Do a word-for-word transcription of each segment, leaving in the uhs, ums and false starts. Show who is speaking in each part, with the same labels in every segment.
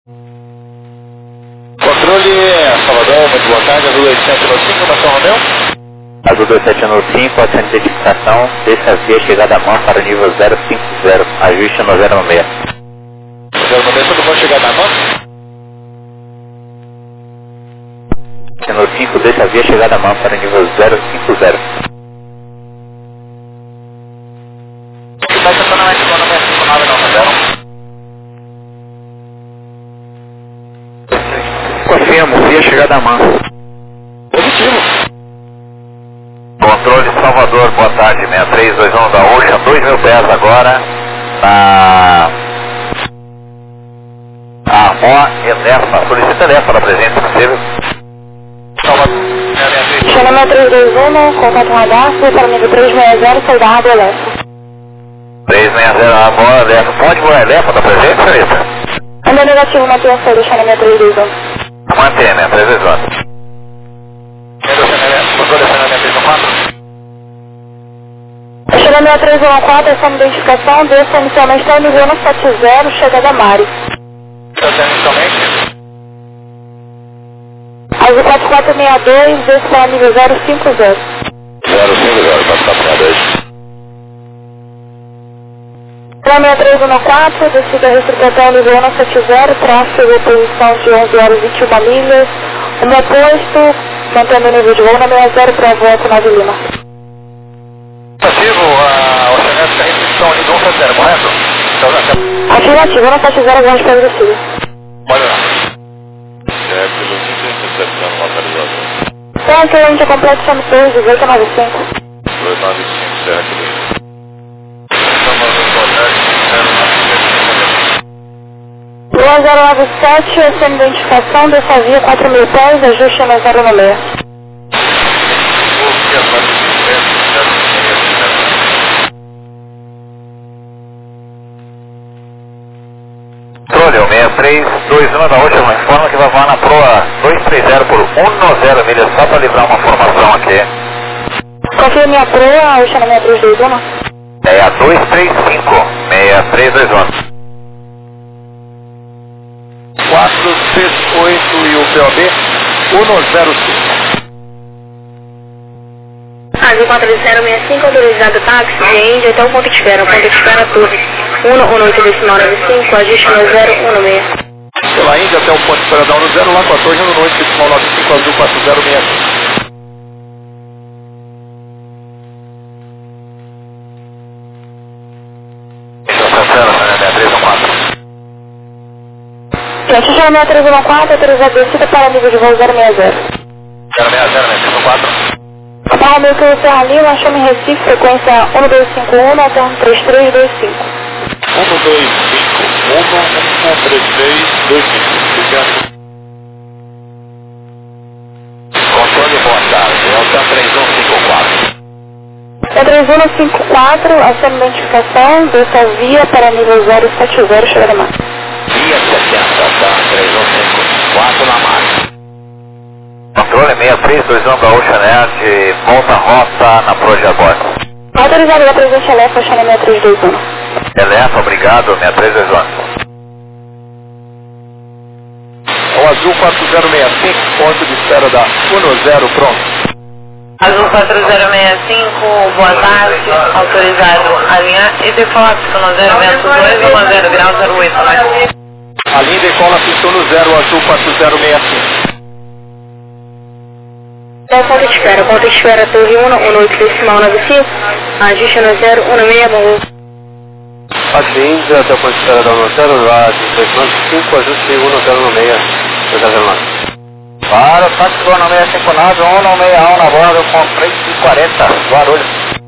Speaker 1: Controle, Salvador, muito boa tarde, Azul dois sete nove cinco, na São Romeu.
Speaker 2: Azul dois sete nove cinco, ação de identificação, desça a via, chegada a mão para o nível zero cinco zero, ajuste no zero seis.
Speaker 1: zero seis, todo mundo chegada a mão?
Speaker 2: No cinco, desça a via, chegada a mão para o nível zero cinco zero.
Speaker 1: Vai tentando mais que não é cinco nove não, zero.
Speaker 2: Confirmo, via chegada a mão.
Speaker 1: Positivo.
Speaker 2: Controle Salvador, boa tarde, seis três dois um da Ocean, dois mil pés agora, na... A Mó Elefa, solicita Elefa da presença, possível?
Speaker 1: Salvador,
Speaker 3: Xanamé três dois um, contato radar, para nível três seis zero, soldado Elefa.
Speaker 2: três seis zero, a Mó Elefa, pode Mó Elefa da presença, senhorita?
Speaker 3: Anda negativo, mantenha a saída, Xanamé três dois um.
Speaker 2: Mantém, seis três dois um.
Speaker 1: controle Xanamé três um quatro.
Speaker 3: Xanamé três um quatro, essa identificação, desça inicialmente está nível sete zero, chegada a Mari.
Speaker 1: Está inicialmente?
Speaker 3: Azul quatro quatro seis dois, desça para nível zero cinco zero.
Speaker 2: zero cinco zero, quatro quatro seis dois.
Speaker 3: Xanamé três um quatro, descida restrição nível sete zero, tráfego, posição de onze horas e vinte e uma milhas. O meu posto, mantendo o nível de voo na seis zero para a volta na Lima.
Speaker 1: Ativo, a Oceanet tem restrição nível um sete zero, correto? Então,
Speaker 3: Afirmativo, no sete zero, grande previsível.
Speaker 1: pode lá.
Speaker 2: Certo, recepção localizada.
Speaker 3: Então, cliente completo, chame três dezoito nove cinco.
Speaker 2: dois nove cinco, certo.
Speaker 3: um zero nove sete, essa identificação dessa via quatro mil pés, ajuste no zero seis.
Speaker 2: Controle, o seis três dois um da Ocean informa que vai voar na proa dois três zero por um zero milhas, só para livrar uma formação aqui.
Speaker 3: Confirme a proa, Ocean seis três dois um.
Speaker 2: É a dois três cinco, seis três dois um.
Speaker 1: quatro seis oito e o P O B um zero cinco.
Speaker 3: Azul quatro zero seis cinco, autorizado táxi de Índia até o ponto de espera, ponto de espera turno um oito decimal nove cinco, ajuste no zero um seis.
Speaker 1: Pela Índia até o ponto de espera da um zero, lá com a torre um oito decimal nove cinco, Azul quatro zero seis cinco.
Speaker 3: Gente, já é três um quatro, autorizado descida para nível de voo zero seis zero.
Speaker 1: zero seis zero, três um quatro.
Speaker 3: Para o meu que Serra Lima, chame Recife, frequência um dois cinco um até um três três dois cinco.
Speaker 1: um dois cinco um um três três dois cinco. Controle, boa tarde, é o três um cinco quatro.
Speaker 3: É três um cinco quatro, ação de identificação, dessa via para nível zero sete zero, chegada mais.
Speaker 1: Via setenta, tá? três um cinco quatro na marca.
Speaker 2: Controle seis três dois um da Oceanet, volta rota na proa de aborto.
Speaker 3: Autorizado da presidente Elefa, Xanamé seis três dois um.
Speaker 2: Elefa, obrigado, seis três dois um.
Speaker 1: O Azul quatro zero seis cinco, ponto de espera da um zero, pronto.
Speaker 4: Azul quatro zero seis cinco, boa tarde, autorizado alinhar e default no zero vento dois um zero grau zero oito, né?
Speaker 1: A linha decola pistou no zero, Azul quatro zero seis cinco.
Speaker 3: É ponto de espera, ponto de espera torre um, um oito decimal nove cinco, ajuste no zero um seis, bom.
Speaker 1: A Índia até o ponto de espera da um zero, lá de dois nove cinco, ajuste um zero seis, zero nove.
Speaker 2: Para, táxi do um seis cinco nove, um seis um na borda com três quarenta, Guarulhos.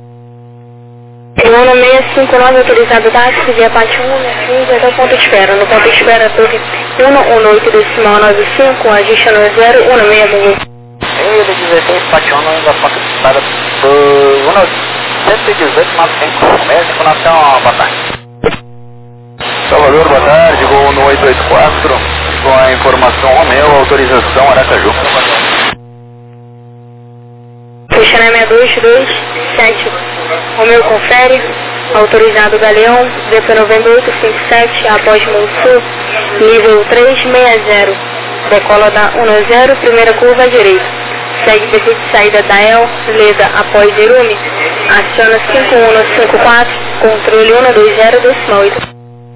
Speaker 3: um seis cinco nove, autorizado táxi, via parte um, cinco, até o ponto de espera. No ponto de espera, torre um, um oito decimal nove cinco, ajuste no zero um seis, bom.
Speaker 2: Ele dezesseis, parte um, ainda ponto de espera do cento e dezoito, nove cinco, seis cinco nove, boa tarde.
Speaker 1: Salvador, boa tarde, voo no oito oito quatro, com a informação Romeu, autorização Aracaju.
Speaker 3: Xanamé dois dois sete, Romeu confere, Autorizado Galeão, D P nove oito cinco sete, após Monsul, nível trezentos e sessenta. Decola da dez, primeira curva à direita. Segue devido de saída da E L, Leda após Irume. Aciona cinco um cinco quatro, controle um dois zero, décima oito.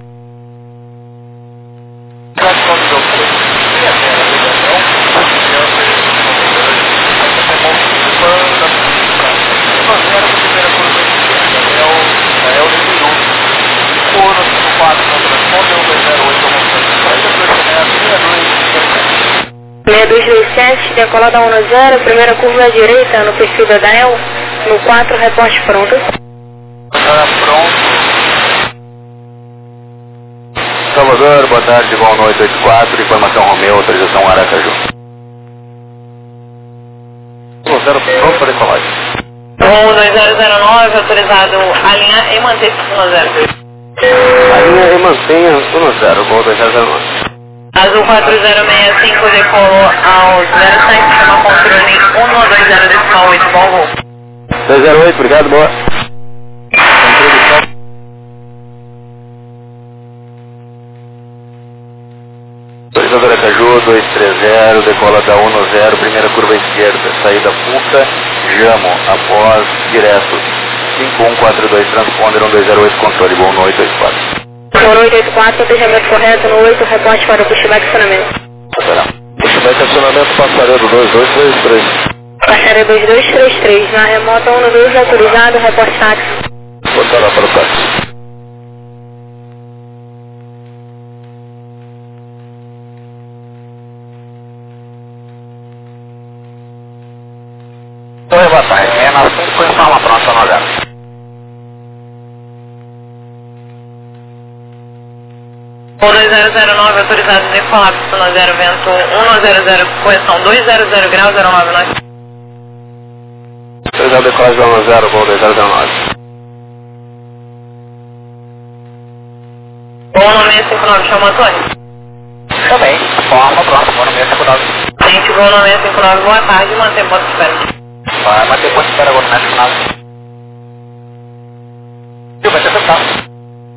Speaker 3: seis dois dois sete, decola da dez, primeira curva à direita no perfil da D A E L, no quatro, reporte pronto.
Speaker 2: Pronto.
Speaker 1: Salvador, boa tarde, voo no oito oito quatro, informação Romeu, autorização Aracaju. zero pronto para decolagem.
Speaker 4: Voo dois zero zero nove, autorizado alinhar e manter cinco zero.
Speaker 1: Alinha e mantenha um zero, voo dois zero zero nove.
Speaker 4: Azul quatro zero seis cinco decolou ao zero sete, chama controle um dois zero, décima oito, bom voo.
Speaker 1: dois zero oito, obrigado, boa. Autorizador Aracaju, dois três zero, decola da dez, primeira curva esquerda, saída Fuca, Jamo, após, direto, cinco um quatro dois, transponder um dois zero oito, controle, bom no oito oito quatro.
Speaker 3: Por oito oito quatro, atendimento correto no oito, reporte para o pushback acionamento.
Speaker 1: Pushback acionamento, passaredo dois dois três três.
Speaker 3: Passaredo dois dois três três, na remota um dois, autorizado, reporte táxi.
Speaker 1: Botar lá para o táxi.
Speaker 2: Oi, boa tarde. seis nove cinco, informa pronto, no zero.
Speaker 4: Voo dois zero zero nove, autorizado decolar para zero, vento um zero zero, correção dois zero zero graus, zero nove nove.
Speaker 1: Autorizado decolagem da zero, voo dois zero zero nove.
Speaker 4: Voo no seis cinco nove, chama Antônio.
Speaker 2: Também, informa pronto, vou no seis cinco nove.
Speaker 4: Gente, voo no seis cinco nove, boa tarde, mantém ponto de espera.
Speaker 2: Vai manter ponto de espera agora no seis cinco nove. E vai ser fechado.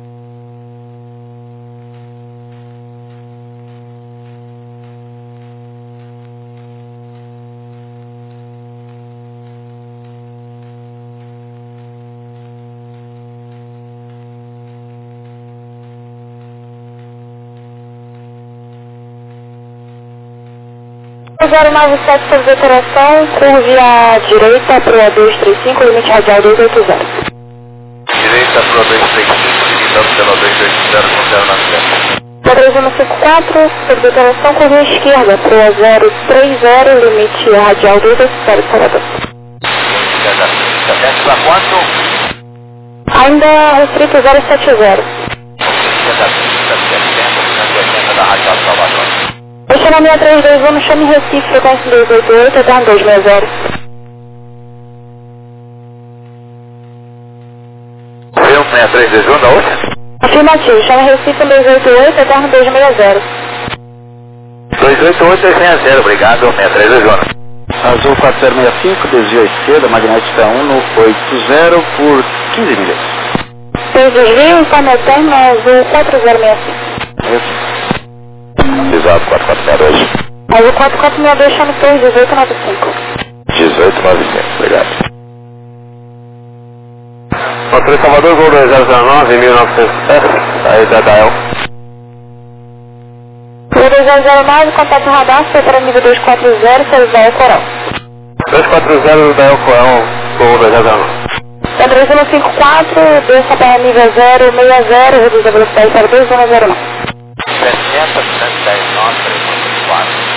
Speaker 3: zero nove sete, sobre operação, curve à direita para o dois três cinco, limite radial dois oito zero.
Speaker 1: Direita para o dois três cinco, limitando pela dois oito zero com zero nove zero.
Speaker 3: três um cinco quatro, sobre operação, curve à esquerda para o zero três zero, limite radial dois oito zero, Salvador.
Speaker 2: Já para quanto?
Speaker 3: Ainda restrito zero sete zero.
Speaker 2: Da Rádio Salvador.
Speaker 3: Deixa na minha três dois um, chame Recife, frequência dois oito oito, até dois seis zero.
Speaker 1: um seis três dois um da outra?
Speaker 3: Afirmativo, chame Recife dois oito oito, até dois seis zero.
Speaker 1: dois oito oito dois seis zero, obrigado, seis três dois um. Azul quatro zero seis cinco, desvio à esquerda, magnética um no oito zero por quinze milhas.
Speaker 3: Dois desvio, informe eterno, azul quatro zero seis cinco.
Speaker 1: Isso. Exato, quatro quatro zero dois.
Speaker 3: Azul quatro quatro seis dois, chame três um oito nove cinco.
Speaker 1: dezoito nove cinco, obrigado. Motor Salvador, voo dois zero zero nove, mil e novecentos pés, saída da E L.
Speaker 3: Voo dois zero zero nove, contato radar, foi para nível dois quatro zero, saída da E L Coral.
Speaker 1: dois quatro zero da E L Coral, voo dois zero zero nove.
Speaker 3: três um cinco quatro, desça para nível zero seis zero, reduz a velocidade para dois um zero nove.
Speaker 2: sessenta, cento e dez, nove, três um quatro.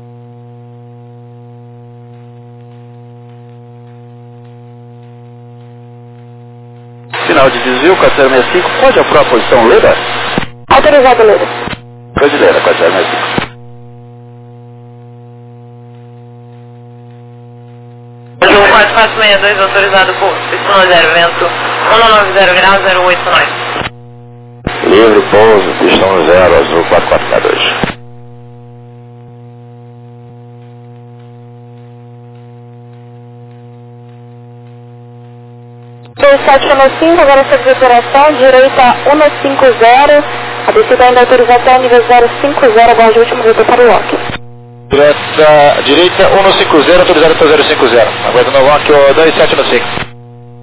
Speaker 1: Sinal de desvio, quatro zero seis cinco, pode apurar a posição Leda?
Speaker 3: Autorizado, Leda.
Speaker 1: Brasileira, quatro zero seis cinco.
Speaker 4: Azul quatro quatro seis dois, autorizado por Y zero, vento um nove zero graus, zero oito nove.
Speaker 1: Livre, pouso, pistão zero, azul quatro quatro seis dois.
Speaker 3: dois sete um cinco, agora sobre a operação, direita um cinco zero, a descida ainda autorização nível zero cinco zero, aguarde o último vetor para o lock.
Speaker 2: Direita, direita um cinco zero, autorizado para zero cinco zero, aguardo no lock o dois sete um cinco.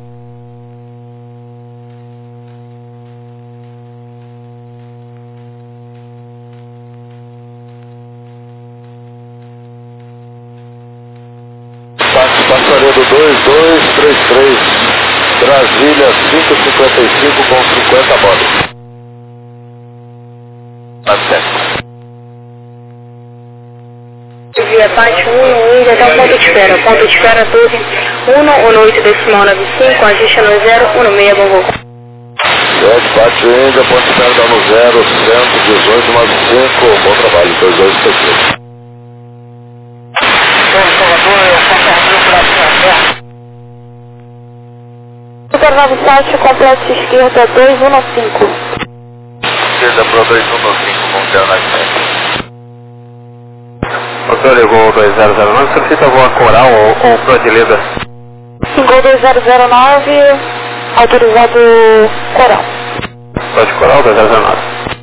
Speaker 1: Passaredo dois dois três três, Brasília cinco cinquenta e cinco com cinquenta bordos.
Speaker 3: Via Pati um um, já está o ponto de espera. Ponto de espera doze um um oito decimal nove cinco, ajuste no zero um seis, bom voo.
Speaker 1: sete, Pati Índia, ponto de espera dá no zero, cento e dezoito nove cinco, bom trabalho, dois dois três três.
Speaker 3: Super nove sete, complexo esquerda dois um cinco.
Speaker 1: Esquerda Pro dois um cinco, com zero nove sete. Controle Gol dois zero zero nove, solicita voa Coral ou, ou Pro de Libra?
Speaker 3: Gol dois zero zero nove, autorizado Coral.
Speaker 1: Pro de Coral dois zero zero nove.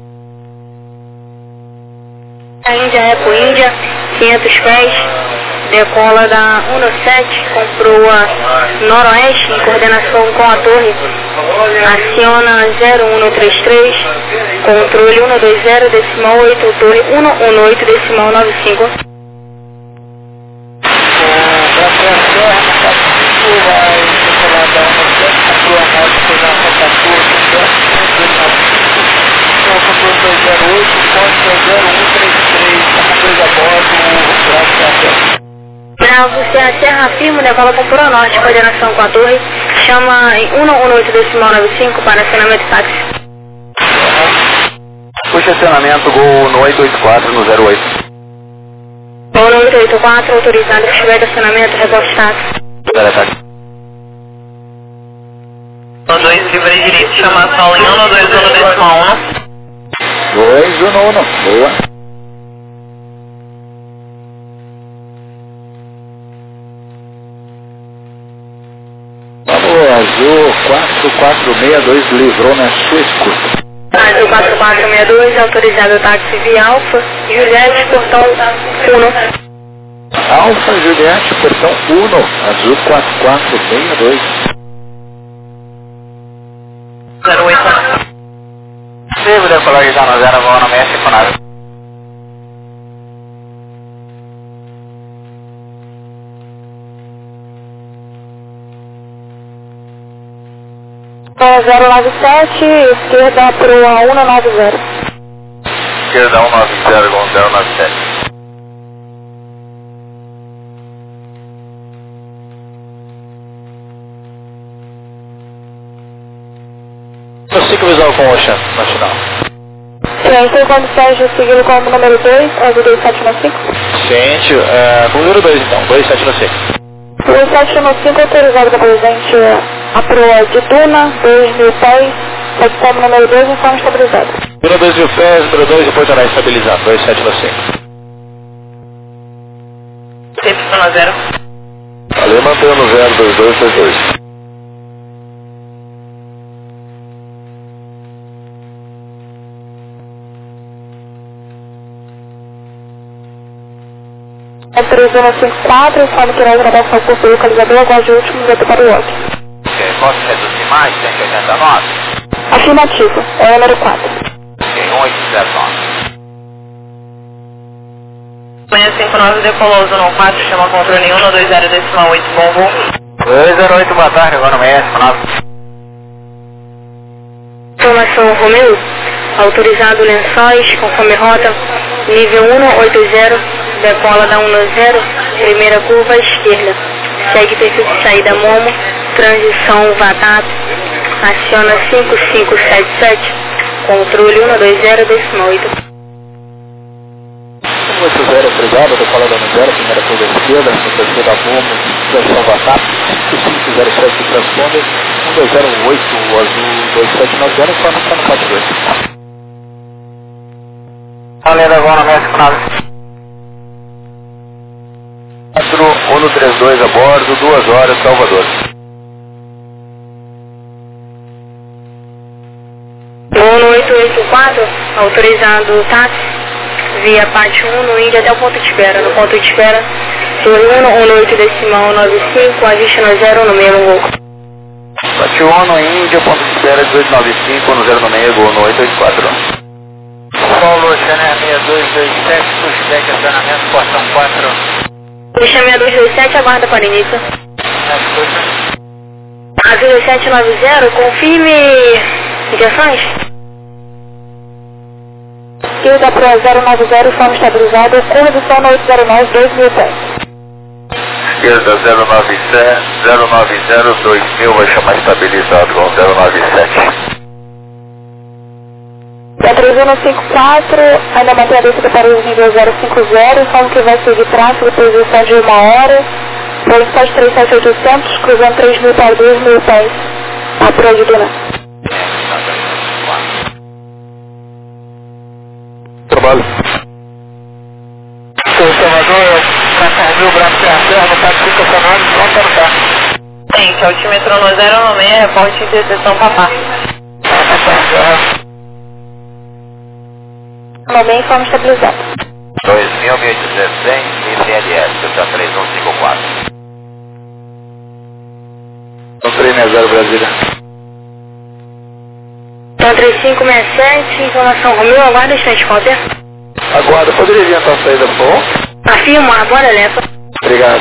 Speaker 3: A Índia é pro Índia, quinhentos pés, decola da um sete, com proa noroeste, em coordenação com a torre, aciona zero um três três, controle um dois zero, decimal oito, torre um um oito, decimal nove cinco. Bravo, se a Serra firme, decola com proa norte, coordenação com a torre, chama em um um oito, decimal nove cinco para acionamento táxi.
Speaker 1: Puxa acionamento Gol no oito oito quatro no zero oito.
Speaker 3: Gol no oito oito quatro, autorizado, se tiver de acionamento, reporte táxi.
Speaker 1: zero ataque.
Speaker 4: dois livre direito, chama a Sol em um dois um decimal um.
Speaker 1: dois um um, boa. Azul quatro quatro seis dois livrou na sua escuta.
Speaker 3: Azul quatro quatro seis dois, autorizado táxi via Alfa, Juliette, portão um.
Speaker 1: Alfa Juliette, portão um, Azul quatro quatro seis dois.
Speaker 4: zero oito.
Speaker 2: Sigo decolar já no zero, vou no mexe com nada.
Speaker 3: zero nove sete, esquerda proa um nove zero.
Speaker 1: Esquerda um nove zero com zero nove sete.
Speaker 2: Consigo visual com Ocean Nacional.
Speaker 3: Sim, tem condições de seguir como número dois, é o dois sete um cinco?
Speaker 2: Gente, é, número dois então, dois sete um cinco.
Speaker 3: dois sete um cinco autorizado para presente a proa de Duna, dois mil pés, pode como número dois em forma estabilizada.
Speaker 2: Número dois mil pés, número dois e Porto Alegre estabilizado, dois sete um cinco.
Speaker 4: Y zero.
Speaker 1: Ali mantendo zero dois dois três dois.
Speaker 3: É três um cinco quatro, informe que irá gravação por seu localizador, aguarde o último vetor para o lock.
Speaker 2: Ok, posso reduzir mais, cento e oitenta e nove?
Speaker 3: Afirmativo, é o número quatro.
Speaker 2: Ok, um oito zero nove.
Speaker 4: Manhã cinco nove, decolou zona quatro, chama controle um dois zero decimal oito, bom voo.
Speaker 2: dois zero oito, boa tarde, agora no mexe com nada.
Speaker 3: Informação Romeu, autorizado Lençóis, conforme rota, nível um oito zero, decola da um zero, primeira curva à esquerda, segue perfil de saída Momo, transição Vatap, aciona cinco cinco sete sete, controle um dois zero decimal oito.
Speaker 1: um oito zero, obrigado, decola da um zero, primeira curva à esquerda, terceira Momo, transição Vatap, cinco cinco zero sete, transponder, um dois zero oito, azul dois sete nove zero, informa que está no quatro dois.
Speaker 2: Valeu, agora no mexe com nada.
Speaker 1: quatro um três dois a bordo, duas horas, Salvador.
Speaker 3: oito oito quatro, autorizando táxi via Pátio um no Índia até o ponto de espera. No ponto de espera, Torre um, um oito decimal nove cinco, avista no zero no mesmo gol.
Speaker 1: Pátio um no Índia, ponto de espera dezoito nove cinco, no zero no meio, gol no oito oito quatro.
Speaker 2: Paulo, Xané seis dois dois sete, pushback, acionamento, portão quatro.
Speaker 3: Puxa seis dois dois sete, aguarda para início. Avisa sete nove zero, confirme injeções. Esquerda para zero nove zero, forma estabilizada, condução no oito zero nove, dois mil pés.
Speaker 2: Esquerda zero nove zero, zero nove zero, dois mil, vai chamar estabilizado com zero nove sete.
Speaker 3: Da três um cinco quatro, ainda mantém a descida para o nível zero cinco zero, informa que vai seguir tráfego, posição de uma hora, Boeing sete três sete oitocentos, cruzando três mil para dois mil pés, a prova de Duna.
Speaker 1: Trabalho.
Speaker 2: Seu Salvador, quatro mil, braço e a serra, no táxi estacionado, pronto para o carro.
Speaker 4: Gente, altímetro no zero no meio, reporte de interseção Papá.
Speaker 3: Também forma estabilizada.
Speaker 2: dois mil, mil e duzentos, I C L S, Delta três um cinco quatro.
Speaker 1: três seis zero Brasília.
Speaker 3: Então três cinco seis sete, informação Romeu, aguarda instante, counter.
Speaker 1: Aguarda, poderia adiantar a saída, por favor?
Speaker 3: Afirma, agora leva.
Speaker 1: Obrigado.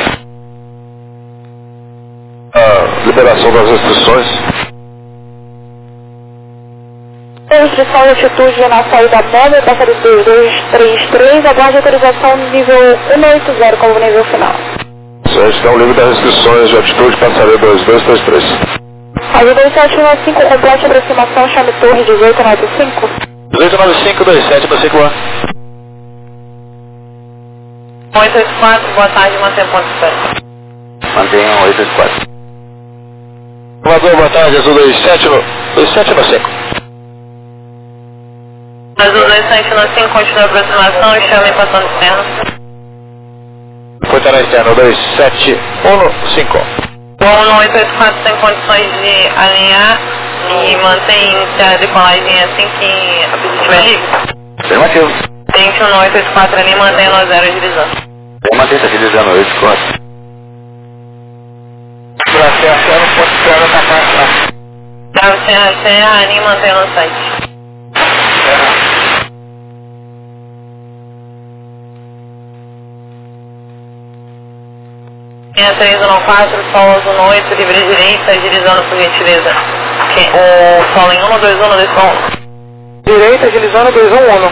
Speaker 1: A liberação das restrições.
Speaker 3: Restrição de altitude na saída média, passa de dois três três, aguarde autorização no nível cento e oitenta como nível final.
Speaker 1: Gestão livre das restrições de altitude, passaria dois dois três três.
Speaker 3: Ajuda dois sete nove cinco, complete aproximação, chame torre dezoito nove cinco.
Speaker 1: dezoito nove cinco, dois sete, para cinco A.
Speaker 4: oito oito quatro, boa tarde, mantém ponto de espera.
Speaker 1: Mantenham oito oito quatro.
Speaker 2: Salvador, boa tarde, Azul dois sete no dois sete no cinco.
Speaker 4: Azul dois sete no cinco, continua a aproximação, chame passando externo.
Speaker 2: Coitará externo, dois sete um no cinco.
Speaker 4: Voo no oito oito quatro tem condições de alinhar e mantém a decolagem assim que a pista estiver livre.
Speaker 1: Afirmativo.
Speaker 4: Tente um no oito oito quatro ali, mantém no zero agilizando.
Speaker 1: Vou manter essa agilizando oito oito quatro.
Speaker 2: Pra Serra Serra, ponto de Serra, tá cá.
Speaker 4: Dá Serra Serra, ali, mantém no site. seis três um quatro, solo no oito, livre direita, agilizando por gentileza. Okay. O solo em um dois um, dois um.
Speaker 3: Direita, agilizando dois um um.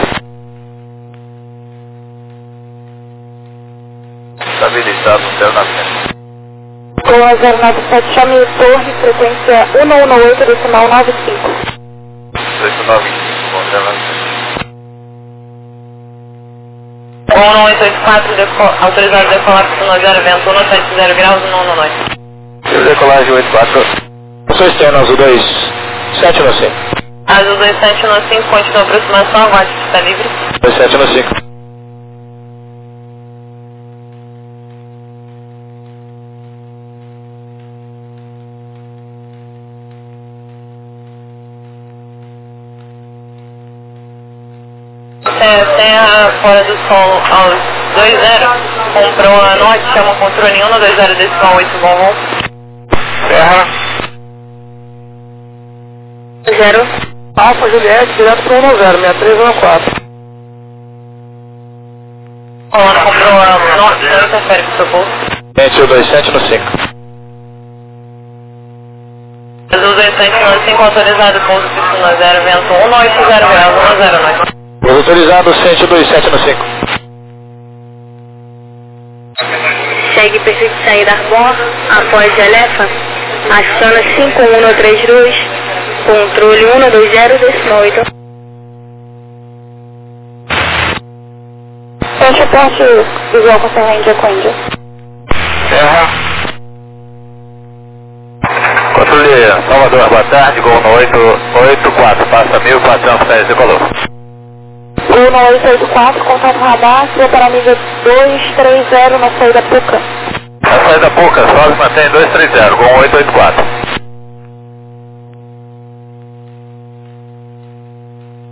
Speaker 2: Estabilizado no zero nove sete.
Speaker 3: Com a zero nove sete, chame torre, frequência um um oito, decimal nove cinco.
Speaker 2: oito nove cinco, com zero nove sete.
Speaker 4: um no oito oito quatro, deco autorizado a decolar no zero, vento um no sete zero graus, um no noite.
Speaker 1: Decolagem oito quatro.
Speaker 2: Sou externo, Azul dois sete no cinco.
Speaker 4: Azul dois sete no cinco, continua a aproximação, aguarde que está livre.
Speaker 2: dois sete no cinco.
Speaker 4: Serra fora do solo aos dois zero, comprou a norte, chama o controle um no dois zero decimal oito, bom voo.
Speaker 2: Serra.
Speaker 3: Zero.
Speaker 1: Alfa Juliette, direto para um zero, seis três um quatro.
Speaker 4: Rolando, comprou a norte, não interfere com o seu pouso.
Speaker 2: Gente, dois sete no cinco.
Speaker 4: Azul dois sete no cinco, autorizado, pouso piscina zero, vento um no oito zero graus, um no zero noite.
Speaker 2: Autorizado, cento e dois sete no cinco.
Speaker 3: Segue perfil de saída Arbor, após Elefa, aciona cinco um no três dois, controle um no dois zero, decimal oito. Fecha ponte visual com Serra Índia com Índia.
Speaker 2: Serra. Controle Salvador, boa tarde, gol no oito oito quatro, passa mil quatrocentos pés de color.
Speaker 3: Gol no oito oito quatro, contato radar, siga para nível dois três zero na saída Puca.
Speaker 2: Na saída Puca, só se mantém dois três zero, gol oito oito quatro.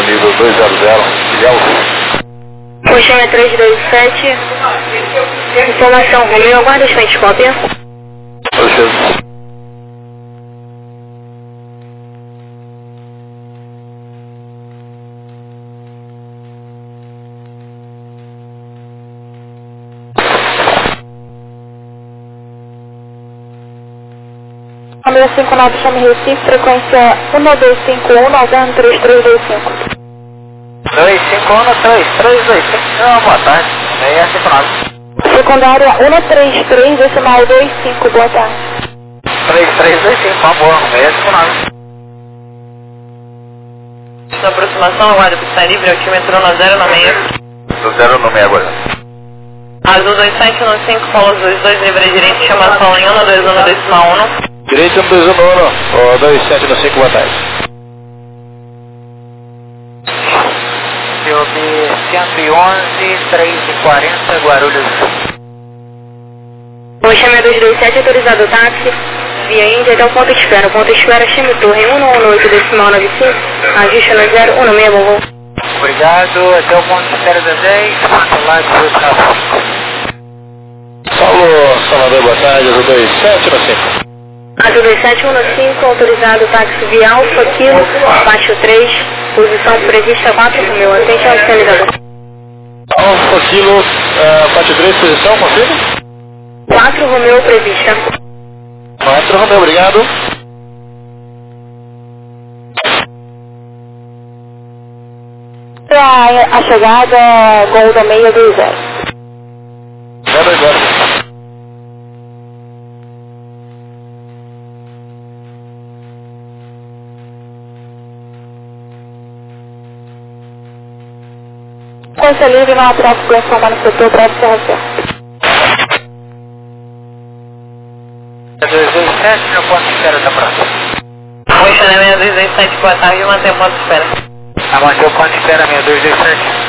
Speaker 1: nível dois zero zero, Ilhéus.
Speaker 3: Ocean três dois sete, informação Romeu, aguarda as frentes, cópia.
Speaker 1: Ocean.
Speaker 3: Romeu cinco nove, chame Recife, frequência um dois cinco um, nove três três dois cinco.
Speaker 2: dois cinco um, três três dois cinco, ah, boa tarde, meia cinco nove.
Speaker 3: Secundária um três três, decimal dois cinco, boa tarde.
Speaker 2: três três dois cinco, uma boa, meia cinco nove.
Speaker 4: Na aproximação, aguarda pista livre, altímetro no zero no meio.
Speaker 1: Do zero no meio agora.
Speaker 4: Azul dois sete um cinco, Paulo dois dois, livre direito, chama solo em um dois um, decimal um.
Speaker 1: Direito um dois um, um, dois sete no cinco, boa tarde.
Speaker 2: C O B cento e onze, três e quarenta, Guarulhos.
Speaker 3: Ocean dois dois sete, autorizado o táxi, via Índia até o ponto de espera. Ponto de espera, chame Torre um um oito, decimal nove cinco, ajuste no zero um seis, bom voo.
Speaker 2: Obrigado, até o ponto de espera da dez, quatro lá de oito
Speaker 1: Paulo, Salvador, boa tarde, Azul dois sete no cinco.
Speaker 3: Azul dois sete um cinco, autorizado táxi via Alfa, Kilo, baixo três, posição prevista quatro Romeu, atente ao sinalizador.
Speaker 1: Alfa, Kilo, uh, parte três, posição, confirma?
Speaker 3: quatro Romeu prevista.
Speaker 1: quatro, Romeu, obrigado.
Speaker 3: A, a chegada, Golda seis dois zero.
Speaker 1: zero zero.
Speaker 3: Frequência livre, não há tráfego para informar no setor, tráfego certo.
Speaker 2: dois dois sete no ponto de espera da próxima.
Speaker 4: Ocean seis dois dois sete, boa tarde, mantém o ponto de espera.
Speaker 2: Ah, mantém o ponto de espera, seis dois dois sete.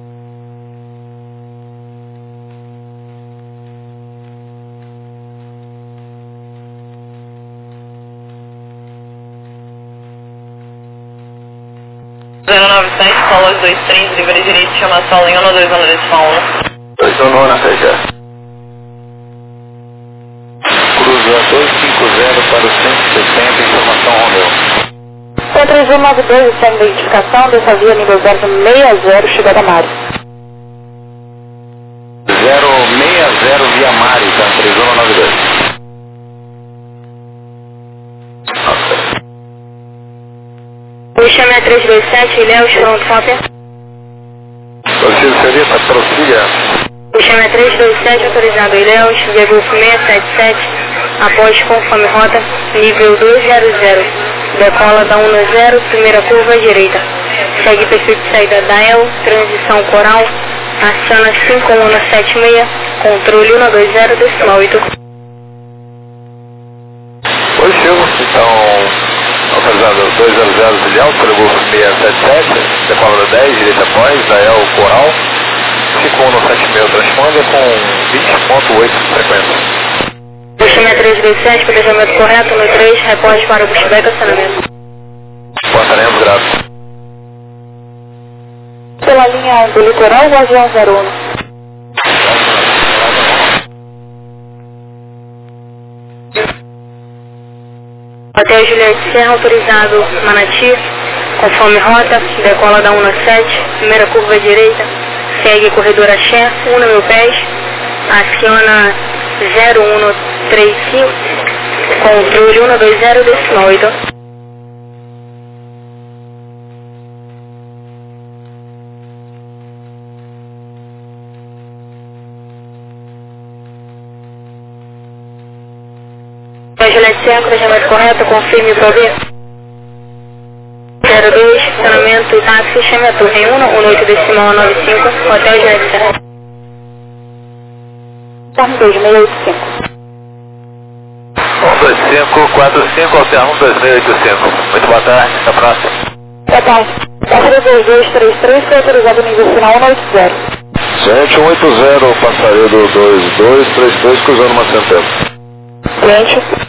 Speaker 4: zero nove sete, Paulo dois três, livre direito, chama solo em um dois um, decimal um.
Speaker 1: dois um no na C G. Cruza dois cinco zero para o cento e sessenta, informação Romeu.
Speaker 3: P três um nove dois, está em identificação, dessa via nível zero seis zero, chegada Mário.
Speaker 1: zero seis zero via Mari, tá? três um nove dois. Ok.
Speaker 3: Ocean três dois sete, Ilhéus, pronto, cópia.
Speaker 1: Preciso seria para Procília.
Speaker 3: Ocean três dois sete, autorizado Ilhéus, via Golfo seis sete sete, após conforme rota, nível dois zero zero. Decola da um zero, primeira curva à direita. Segue perfil de saída da E L, transição coral, aciona cinco um sete seis, controle um dois zero, decimal oito.
Speaker 1: Oi, Silvio. Então, autorizado dois zero zero Ilhéus, pelo Golfo seis sete sete, decola da dez, direita após, da E L coral, cinco um sete seis, transponder com vinte ponto oito de frequência.
Speaker 3: Ocean três dois sete, planejamento correto, no três, reporte para o pushback, acionamento.
Speaker 1: Passaremos, graças.
Speaker 3: Pela linha do litoral, o avião zero um. Hotel Juliette Serra, autorizado Manati, conforme rota, decola da um sete, primeira curva à direita, segue corredor Axé, um mil pés, aciona zero um três cinco, controle um dois zero, decimal oito. Juliette Serra, cruzamento correto, confirme para ouvir. zero dois, estacionamento táxi, chame a torre um, um oito decimal nove cinco, Hotel Juliette Serra. Torre dois seis oito cinco.
Speaker 1: um dois cinco quatro cinco, alterno um dois seis oito cinco. Muito boa tarde, até a próxima.
Speaker 3: Boa tarde. Passageiro dois dois três três, foi autorizado nível final um oito zero.
Speaker 1: sete um oito zero, passageiro dois dois três três, cruzando uma centena.
Speaker 3: Cliente.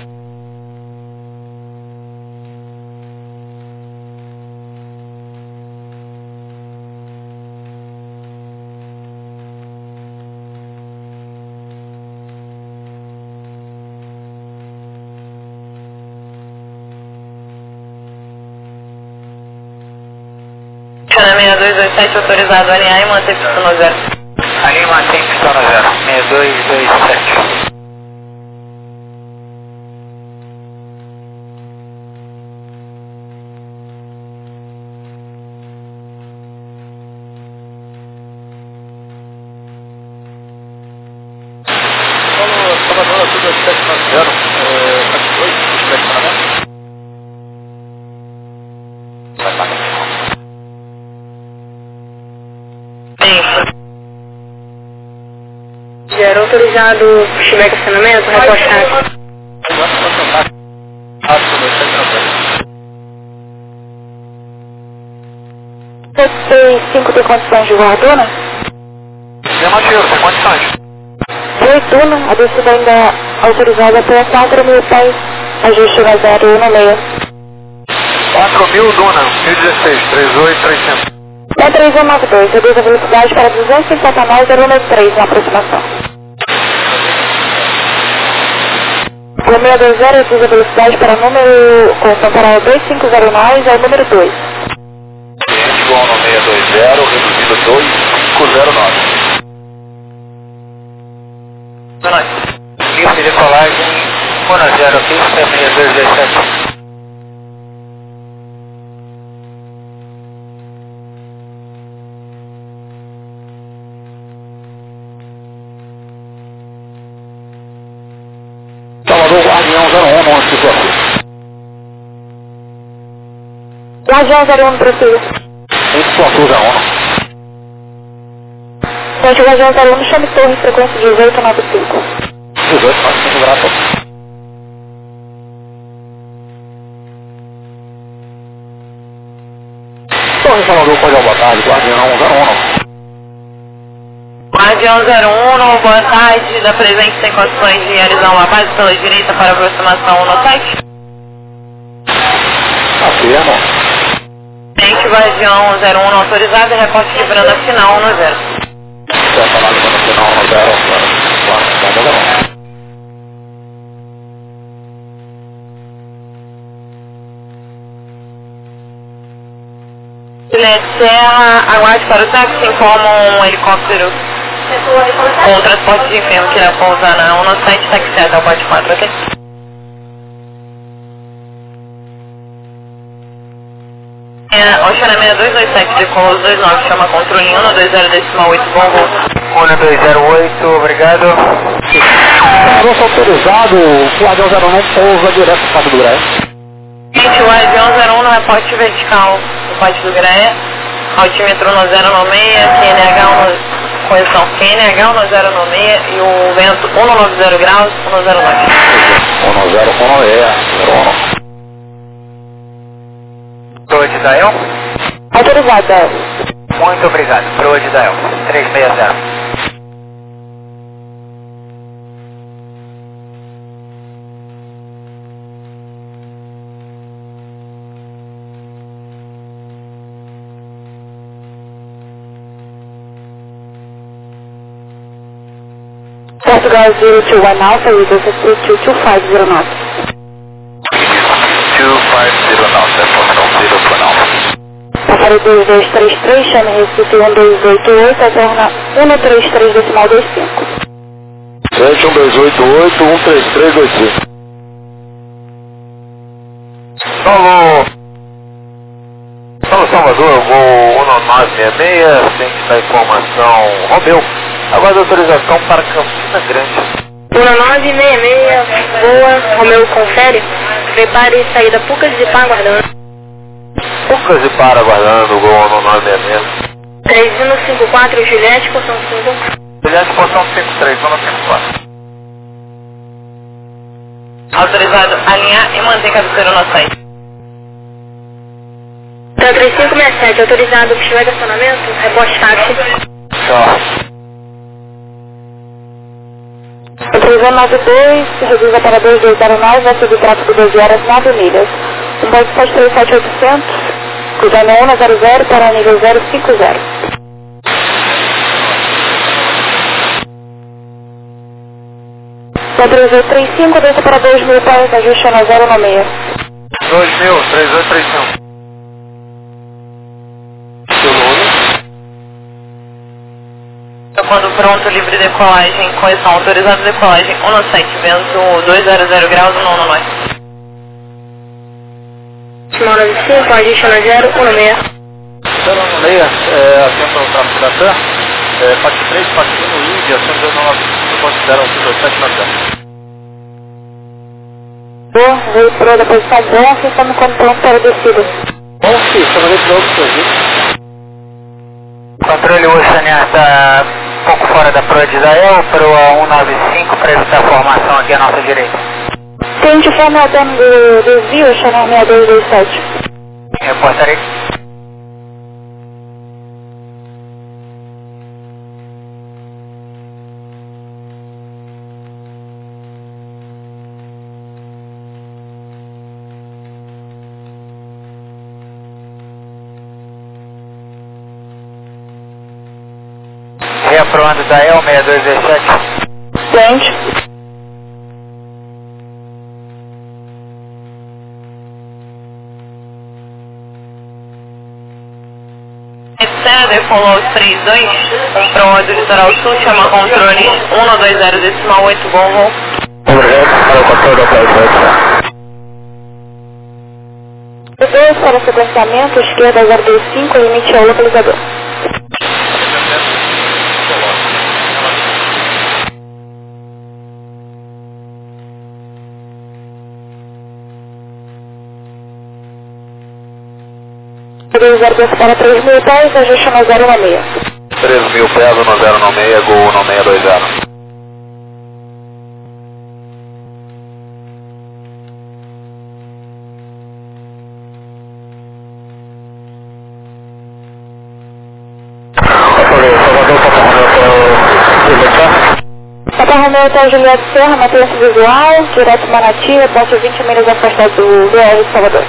Speaker 4: Oceana seis dois dois sete, autorizado a alinhar e manter pista no zero.
Speaker 2: Alinha e mantém pista no zero, seis dois dois sete.
Speaker 1: Salvador, tudo dois sete nove zero, sete dois, estacionamento. Vai para
Speaker 3: Zero, autorizado, estiver estacionamento, reportado. setenta e cinco tem condições de voar, Duna?
Speaker 1: Tem Mateus, tem condições.
Speaker 3: Oi, Duna, a descida ainda autorizada até quatro mil pés, ajuste na zero um seis.
Speaker 1: quatro mil, Duna, mil e dezesseis, trinta e oito, trinta e cinco.
Speaker 3: É três um nove dois, reduz a velocidade para duzentos e cinquenta nós, zero um três na aproximação. O seis dois zero reduz a velocidade para número, com temporal dois cinco zero nós, é o número dois.
Speaker 1: Cliente bom no seis dois zero, reduzido dois cinco zero nove.
Speaker 2: Lista de colagem um zero, pista seis dois dois sete.
Speaker 1: Salvador, Guardião zero um, não antes do
Speaker 3: Guardião zero um, preciso.
Speaker 1: Esse Porto zero um.
Speaker 3: Gente, Guardião zero um, chame torre, frequência dezoito nove cinco.
Speaker 1: dezoito, nove cinco, graças. Torre Salvador, Cordial, boa tarde, Guardião zero um.
Speaker 4: Guardião zero um, boa tarde, da presente tem condições de realizar uma base pela direita para aproximação um no sete?
Speaker 1: Afirmo.
Speaker 4: Cliente Guardião zero um, autorizado e reporte de branda final um no zero.
Speaker 1: Certo, na linha no final no zero, claro, zero um.
Speaker 4: Juliette Serra, aguarde para o táxi, informa um helicóptero com transporte de enfermo que irá pousar na um no sete, táxi até o quatro quatro, ok? É, Oceana seis dois dois sete, decola dois nove, chama controle um no dois zero decimal oito, bom voo.
Speaker 2: um dois zero oito, obrigado.
Speaker 1: Nosso autorizado, o Guardião zero um pousa direto para o Pátio do Graé.
Speaker 4: Gente, o Guardião zero um no reporte vertical do Pátio do Graé, altímetro no zero no seis, Q N H um no, correção, Q N H um no zero no seis e o vento um no noventa graus, um no zero nove.
Speaker 1: um no zero, um no é, zero um.
Speaker 2: Proa de Dael?
Speaker 3: Autorizada.
Speaker 2: Muito obrigado. Proa de Dael, três seis zero.
Speaker 3: Portugal zero two one Alpha, reduce to two two five zero nove.
Speaker 1: two five zero nove, é Portugal zero two one Alpha.
Speaker 3: Passar dois dois três três, chame Recife um dois oito oito, retorna um três três decimal dois cinco.
Speaker 1: sete um dois oito oito, um três três dois cinco. Salve! Salve Salvador, voo um nove seis seis, ciente da informação Romeu. Aguarda autorização para Campina Grande.
Speaker 3: um nove seis seis, boa, Romeu confere. Prepare saída Pucas de Pá aguardando.
Speaker 1: Pucas de Para aguardando, gol um nove seis seis.
Speaker 3: três um cinco quatro, Juliette, porção cinco.
Speaker 1: Juliette, porção cinco três, um cinco quatro.
Speaker 4: Autorizado alinhar e manter cabeceira no site.
Speaker 3: Então, três cinco seis sete, autorizado, estiver de acionamento, reporte táxi.
Speaker 1: Tchau.
Speaker 3: três um nove dois, reduz para dois dois zero nove, vai seguir tráfego doze horas, nove milhas. um dois sete três sete oitocentos, cruzando um no zero zero para nível zero cinco zero. três oito três cinco, desce para dois mil pés, ajuste na zero no seis.
Speaker 1: dois mil, três oito três cinco.
Speaker 4: quando pronto, livre decolagem, correção autorizada, decolagem um no sete, vento duzentos graus, um no nove.
Speaker 3: Timão nove cinco, adiciona zero, um no seis.
Speaker 1: zero um seis, é, atento ao tráfego da TAM, é, P A C três, P A C um, Índia, cento e dois nove cinco, considera um dois sete nove zero.
Speaker 3: Boa, veio pro da posição bom, estamos como pronto para a descida.
Speaker 1: Bom, sim, estamos aqui outro serviço.
Speaker 2: Controle Oceania está um pouco fora da proa de Israel, proa cento e noventa e cinco, para evitar a formação aqui à nossa direita.
Speaker 3: Tente forma alternando do desvio, channel seis dois dois sete.
Speaker 2: Reportarei. Reaprovando da E L seis dois dois sete.
Speaker 3: Tente.
Speaker 4: Decolou três dois, um proa do litoral sul, chama controle cento e vinte decimal oito, bom voo.
Speaker 2: Para o controle da Praia
Speaker 3: dois para sequenciamento, esquerda zero dois cinco, limite ao localizador. dois zero dois para três mil pés, ajuste no zero um seis.
Speaker 1: três mil pés no zero nove seis, Gol no seis dois zero.
Speaker 3: Papa Romeo até Juliette Serra, mantenha-se visual, direto Manati, aposto vinte milhas afastado do V R de Salvador.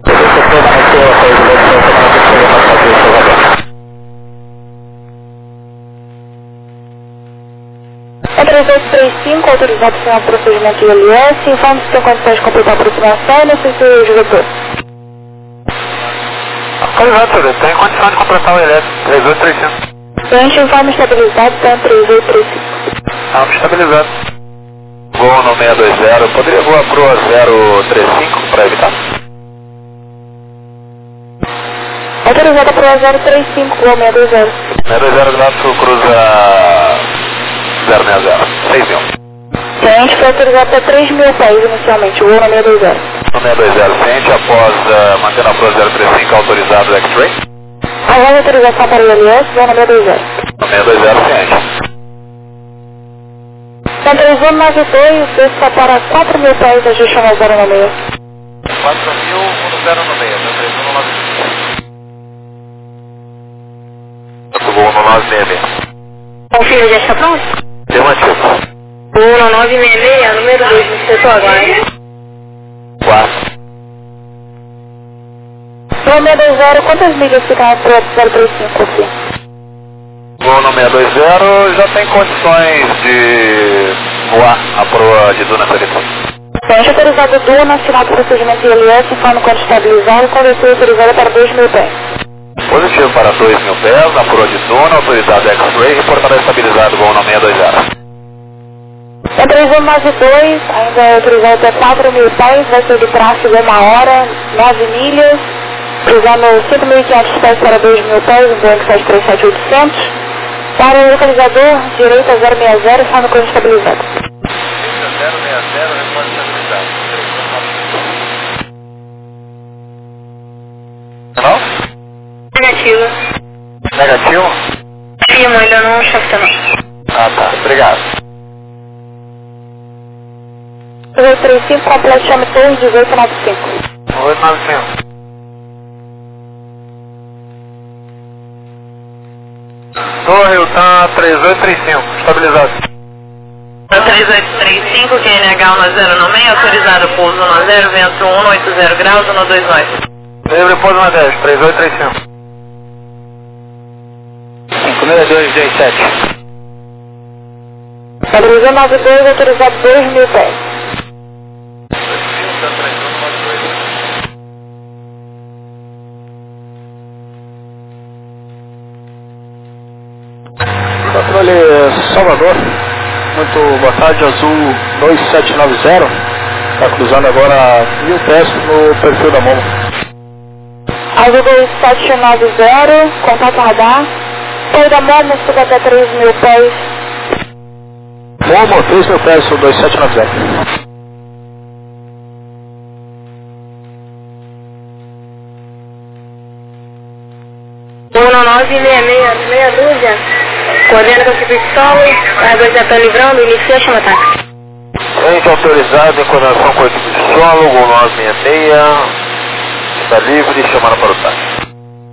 Speaker 3: É três oito três cinco, autorizado sem o procedimento I L S, informe se tem condições de completar a aproximação e necessita de vetor.
Speaker 2: Autorizado, senhor. Tem condição de completar o I L S. três oito três cinco.
Speaker 3: Frente, informe estabilizado, tem três oito três cinco.
Speaker 2: Estamos estabilizados.
Speaker 1: Gol no seis dois zero, poderia voar proa zero três cinco para evitar?
Speaker 3: Autorizada para zero três cinco, gol seis dois zero.
Speaker 1: seis dois zero Glácio cruza zero seis zero, seis mil.
Speaker 3: Frente, foi autorizado até três mil pés inicialmente, gol seis dois zero.
Speaker 1: No seis dois zero, ciente, após uh, mantendo a proa zero três cinco autorizado X-Ray.
Speaker 3: Agora autorização para o I L S, gol seis dois zero.
Speaker 1: No seis dois zero, ciente.
Speaker 3: São três um nove dois, desça para quatro mil pés, ajuste no zero um seis.
Speaker 1: quatro mil no zero nove seis, três um nove cinco. Gol no nove seis seis.
Speaker 3: Confira, já está pronto?
Speaker 1: Afirmativo.
Speaker 3: Gol no nove seis seis, número dois, no setor H, hein?
Speaker 1: quatro.
Speaker 3: Gol seis dois zero, quantas milhas ficam na proa zero três cinco aqui?
Speaker 1: Gol no seis dois zero, já tem condições de voar a proa de Duna Felipe.
Speaker 3: Frente autorizado Duna, final do procedimento I L S, informe quando estabilizado, conversão autorizada para dois mil pés.
Speaker 1: Positivo para dois mil pés, na proa de Duna, autorizado X-Ray, reportado estabilizado, gol no seis dois zero.
Speaker 3: É três um nove dois, ainda é autorizado até quatro mil pés, vai ser de tráfego uma hora, nove milhas, cruzando cinco mil e quinhentos pés para dois mil pés, um Boeing sete três sete oitocentos. Para o localizador, direita zero seis zero, informe quando estabilizado.
Speaker 1: zero seis zero, responde estabilizado. Não?
Speaker 3: Negativo.
Speaker 1: Negativo?
Speaker 3: Firmo, ainda não chafta não.
Speaker 1: Ah, tá. Obrigado.
Speaker 3: oito três cinco, completo, chame três um oito nove cinco.
Speaker 2: oito nove cinco. Torre, Hilton três oito três cinco, estabilizado.
Speaker 4: três oito três cinco, Q N H um zero nove seis, autorizado pouso um zero, vento cento e oitenta graus, um dois nove.
Speaker 2: Livre pouso na dez, três oito três cinco.
Speaker 1: cinco seis dois dois sete.
Speaker 3: Padrão nove dois, autorizado dois mil pés.
Speaker 1: Controle
Speaker 5: Salvador. Muito boa tarde, Azul dois sete nove zero. Está cruzando agora mil pés no perfil da Momo.
Speaker 3: Azul dois sete nove zero, contato radar. Perfil da Momo, suba até três mil pés.
Speaker 5: Momo, três mil pés, dois sete nove zero.
Speaker 4: um nove seis seis, meia dúzia, coordenando com o circuito solo, a dois já está livrando, inicia a chama ataque.
Speaker 2: Frente autorizado em coordenação com a equipe de solo, Gol nove seis seis, está livre, chamando para o táxi.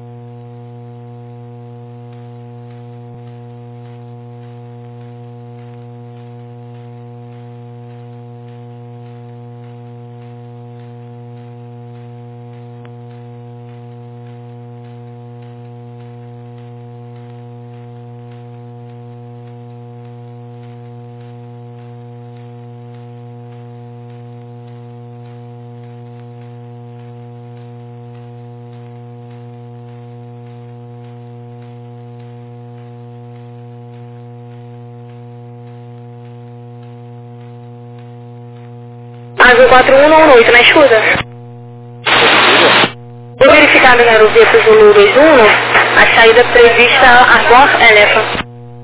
Speaker 4: Azul quatro um nove oito, na escuta. Vou verificar no aeroporto Zulu dois um, a saída prevista Arbor Elephant.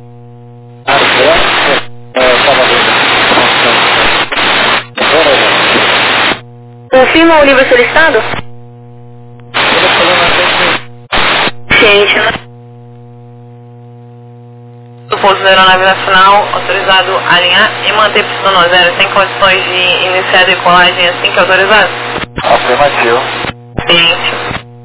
Speaker 4: Confirma o nível solicitado? Ciente. Do pouso da aeronave nacional, autorizado a alinhar e manter pista no zero, sem condições de iniciar a decolagem assim que autorizado?
Speaker 2: Afirmativo.
Speaker 4: Ciente.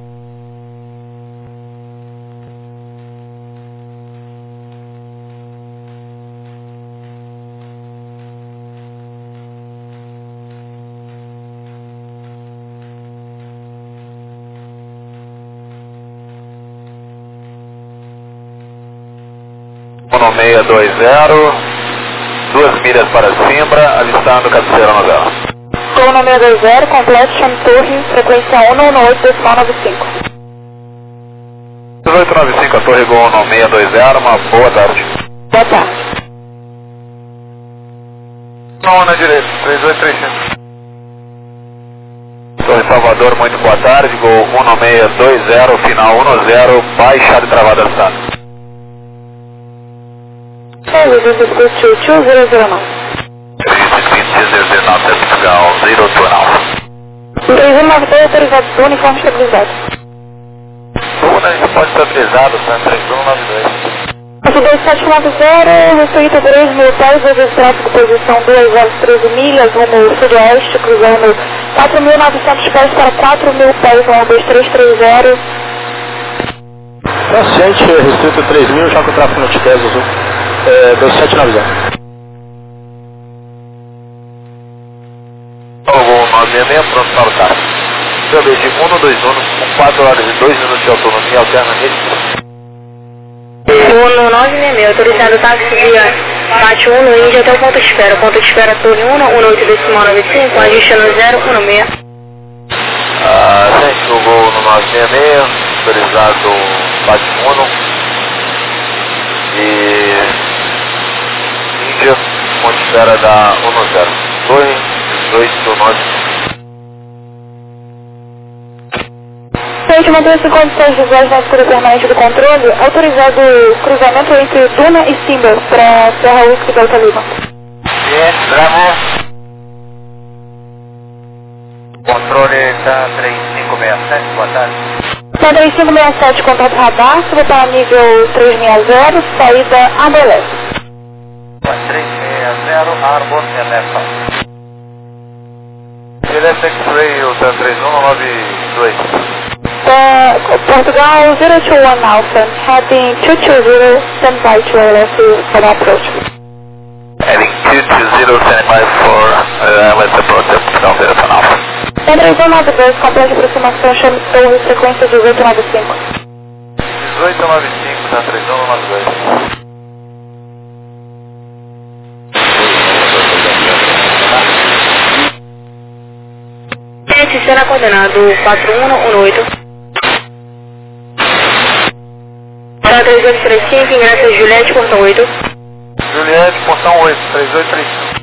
Speaker 2: um seis dois zero, duas milhas para Simbra, alistando cabeceira no zero.
Speaker 3: Gol no seis dois zero, completo, chame torre, frequência um nove oito, decimal nove cinco.
Speaker 2: dezoito nove cinco, a torre Gol no seis dois zero, uma boa tarde.
Speaker 3: Boa tarde.
Speaker 2: Não, na direita, três dois três cinco. Torre Salvador, muito boa tarde, Gol um seis dois zero, final um zero, baixada e travada está.
Speaker 3: Service is equal to two zero zero nine. dois um nove dois, autorizado do uniforme estabilizado.
Speaker 2: Duna, a gente pode estabilizado, tá? três um nove dois.
Speaker 3: Azul dois sete nove zero, respeita três mil pés, vezes tráfego, posição duas horas treze milhas, rumo sudoeste, cruzando quatro mil e novecentos pés para quatro mil pés, rumo dois três três zero.
Speaker 5: Paciente, restrito três mil, já com o tráfego no T Azul. É, dois sete nove zero.
Speaker 2: Gol nove seis seis, pronto para o táxi. Seu B de um dois um, com quatro horas e dois minutos de autonomia, alterna nesse.
Speaker 4: Uno nove seis seis, autorizado táxi via Bate um no Índia até o ponto de espera. Ponto de espera Torre um, um oito decimal nove cinco, ajuste no zero um seis.
Speaker 2: Ah, gente, o Gol no nove seis seis, autorizado Bate um. E Índia, ponto de espera da um zero. Torre dezoito nove.
Speaker 3: Gente, mantém-se em condições visuais na escura permanente do controle, autorizado cruzamento entre Duna e Simba para Serra Husky Delta Lima.
Speaker 2: Sim, Bravo. Controle está três cinco seis sete, boa tarde.
Speaker 3: Tá três cinco seis sete, contato radar, suba para nível três seis zero, saída Adeleste.
Speaker 2: três seis zero, Arbor Elephant. Select X-Ray, o três um nove dois.
Speaker 3: Uh, Portugal zero two one Alpha, heading two two zero, stand by to L S for the approach.
Speaker 2: Heading two two zero, stand by for uh, let's approach Portugal zero two one Alpha.
Speaker 3: três um nove dois, complete aproximação, chame torre, frequência dezoito nove cinco.
Speaker 2: dezoito nove cinco, tá três um nove dois.
Speaker 4: Será coordenado quatro um um oito. Para três oito três cinco, ingresso Juliette, portão oito.
Speaker 5: Juliette, portão oito, três oito três cinco.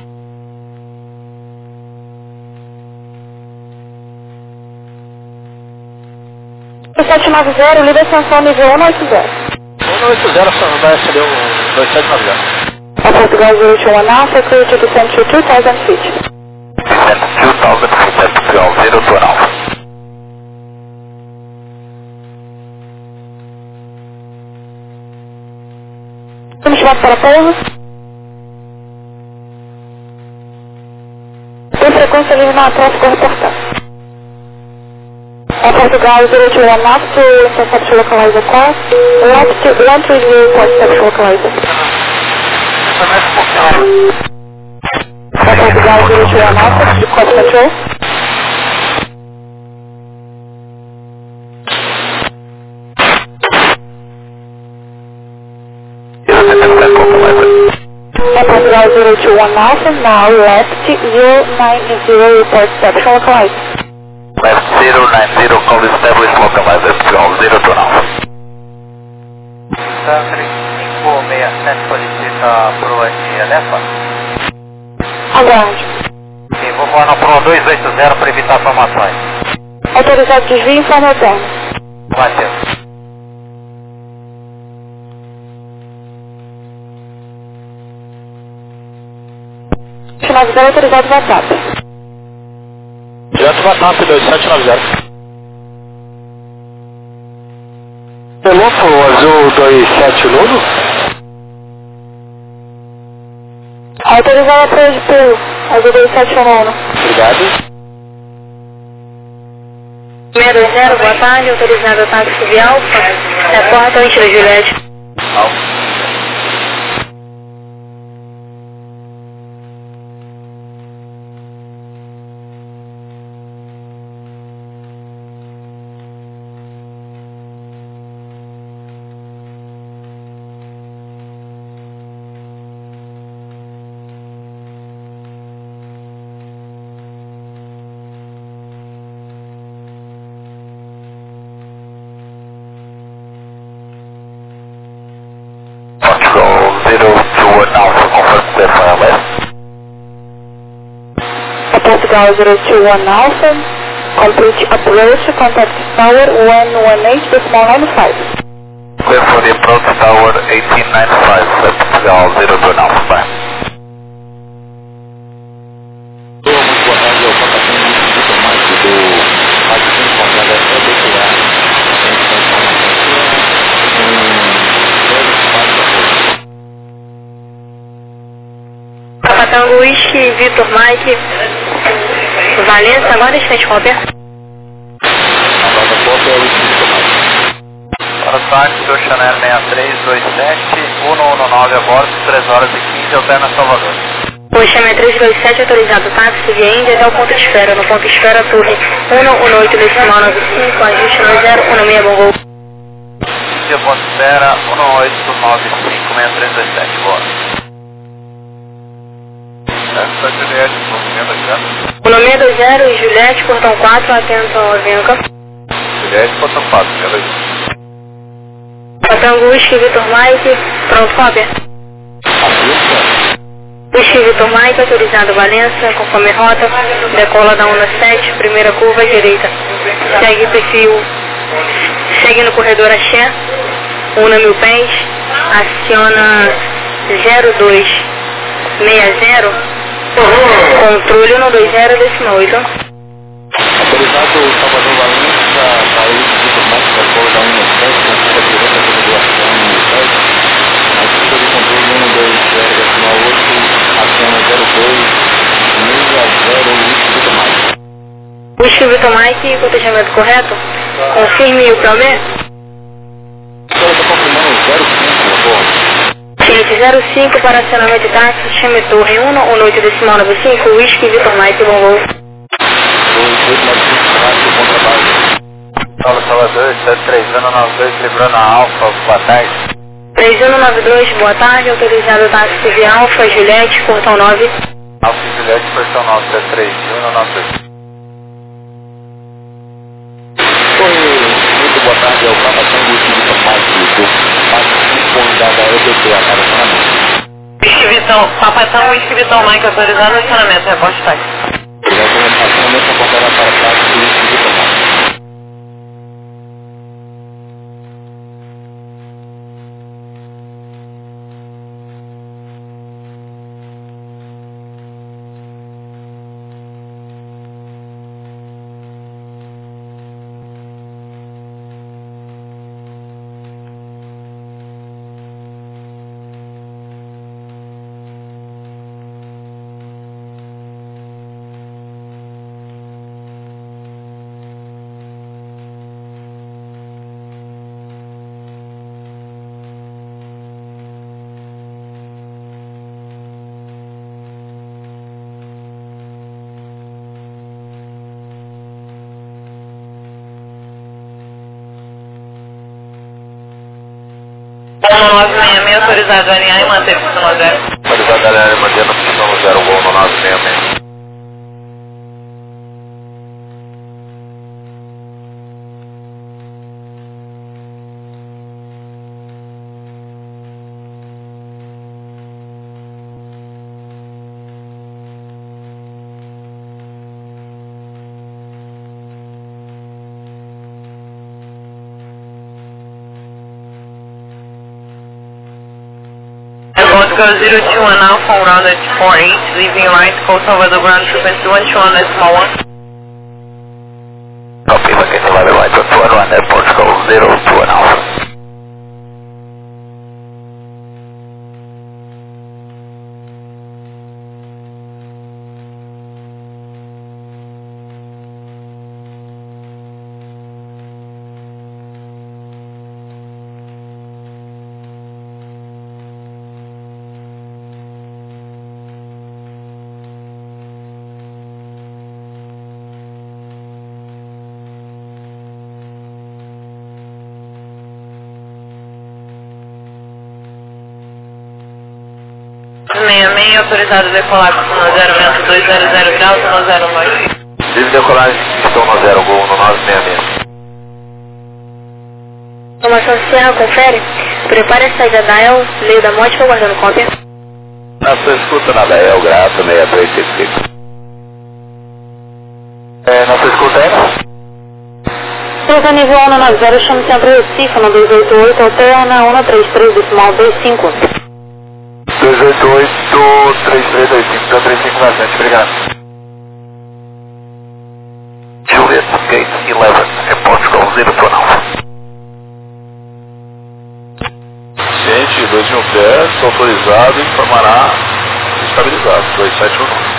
Speaker 3: sete nove zero, líder ascensão nível um oito zero.
Speaker 5: um oito zero, vai acender o dois sete nove zero.
Speaker 3: A Portugal zero oito um Alpha, clear to descend to two thousand feet.
Speaker 2: Descend two thousand feet at Portugal zero two Alpha.
Speaker 3: Estamos chamando para pouso. Tem frequência livre na tráfego reportado. A Portugal zero oito um Alpha to intercept localizer class. Left to one three zero report intercept localizer. A Portugal zero oito um Alpha to cost control. A Portugal zero two one Alpha, now left zero nine zero report reception localizer.
Speaker 2: Left zero nine zero, call established localizer, Portugal zero two Alpha.
Speaker 1: três cinco seis sete solicita proa de Alefa.
Speaker 3: Aguarde.
Speaker 1: Sim, vou voar na proa dois oito zero para evitar formações.
Speaker 3: Autorizado desvio em forma alterna.
Speaker 1: Bateu.
Speaker 3: nove zero autorizado WhatsApp.
Speaker 5: Direto WhatsApp dois sete nove zero. Pelofo azul dois sete Nuno.
Speaker 3: Autorizado a proa de pulo. Azul dois sete um Nuno.
Speaker 5: Obrigado.
Speaker 4: seis dois zero, boa tarde, autorizado a táxi de Alfa, reporta antes da Juliette.
Speaker 1: Alfa.
Speaker 3: Portugal zero two one Alpha, complete approach, contact tower one one eight, decimal nine five.
Speaker 2: Clear for the approach tower eighteen ninety-five, left Portugal zero two Alpha, bye.
Speaker 5: Muito boa tarde, eu estou passando um pouco mais do Rádio cinco, da F B P A.
Speaker 4: Capitão Whisky, Vitor Mike, Valença, agora está de Robert.
Speaker 5: Agora da foto é o Whisky Vitor Mike.
Speaker 1: Para o táxi do Chanel seis três dois sete, um um nove a bordo, três horas e quinze, alterna Salvador.
Speaker 4: O Chanel três dois sete autorizado táxi de Índia até o ponto de esfera. No ponto de esfera, torre um um oito, decimal nove cinco, ajuste no zero um seis bom voo.
Speaker 1: Índia, ponto de espera, um oito nove cinco, seis três dois sete, boa. Essa Juliette, movimento já.
Speaker 4: O nome é dois zero e Juliette, portão quatro, atento ao Avianca.
Speaker 1: Juliette, portão quatro, quero ir.
Speaker 4: Capitão Whisky, Vitor Mike, pronto, Robert. Whisky, Vitor Mike, autorizado Valença, conforme rota, decola da um sete, primeira curva à direita. Segue perfil, segue no corredor Axé, una mil pés, aciona zero dois seis zero, controle um dois zero, decimal oito.
Speaker 5: Autorizado Salvador Valença, sair de Vitor Mike, decola da um sete, na curva direita, configuração um sete, a curva de controle um dois zero, decimal oito, aciona zero dois seis zero, Whisky Vitor Mike.
Speaker 4: Whisky, Vitor Mike, cotejamento correto? Confirme o P O M.
Speaker 5: Agora estou confirmando zero cinco, por favor.
Speaker 4: Cliente zero cinco para acionamento de táxi, chame torre um um oito, decimal nove cinco, Whisky, Vitor Mike, bom voo.
Speaker 5: dois oito nove cinco, rádio, bom trabalho.
Speaker 1: Salve Salvador, sete três um nove dois, livrando a Alfa, boa tarde.
Speaker 4: três um nove dois, boa tarde, autorizado táxi de Alfa, Juliette, portão nove.
Speaker 1: Alfa e Juliette, portão nove, sete três um nove dois.
Speaker 5: Oi, muito boa tarde, é o Capitão Whisky Vitor Mike, do Pátio cinco da E B P, a para o
Speaker 4: Vitão, Papai Tango, Whisky Vitão, Mike, autorizado no estacionamento, reporte táxi.
Speaker 5: Estacionamento apontará para táxi, Whisky Vitão, Mike.
Speaker 4: um nove seis seis, autorizado a alinhar e manter pista no zero.
Speaker 2: Autorizado a alinhar e manter pista no zero, gol no nove seis seis.
Speaker 4: Go zero two one Alpha, round at four eight, leaving right, Code Salvador ground frequency one two one decimal one.
Speaker 2: Copy, Vacation eleven right, two one one, airport, go zero two one Alpha.
Speaker 4: seis seis, autorizado a decolar no zero vento dois zero zero graus no zero nove.
Speaker 2: Livre decolagem, estão no zero, gol no nove seis seis.
Speaker 3: Informação Sierra, confere. Prepare a saída da El, Leio da Morte, aguardando cópia.
Speaker 2: Na sua escuta, nada é, o grato, seis dois cinco cinco. É, na sua escuta aí,
Speaker 3: Souza nível um nove zero, chame Centro Recife, no dois oito oito, alterna um três três, decimal dois cinco.
Speaker 2: dois oito oito, três três dois cinco, então três cinco bastante, obrigado. Juliet, Gate eleven, Airport, go zero two Alpha.
Speaker 5: Gente, dois mil pés, autorizado, informará estabilizado, dois sete um nove.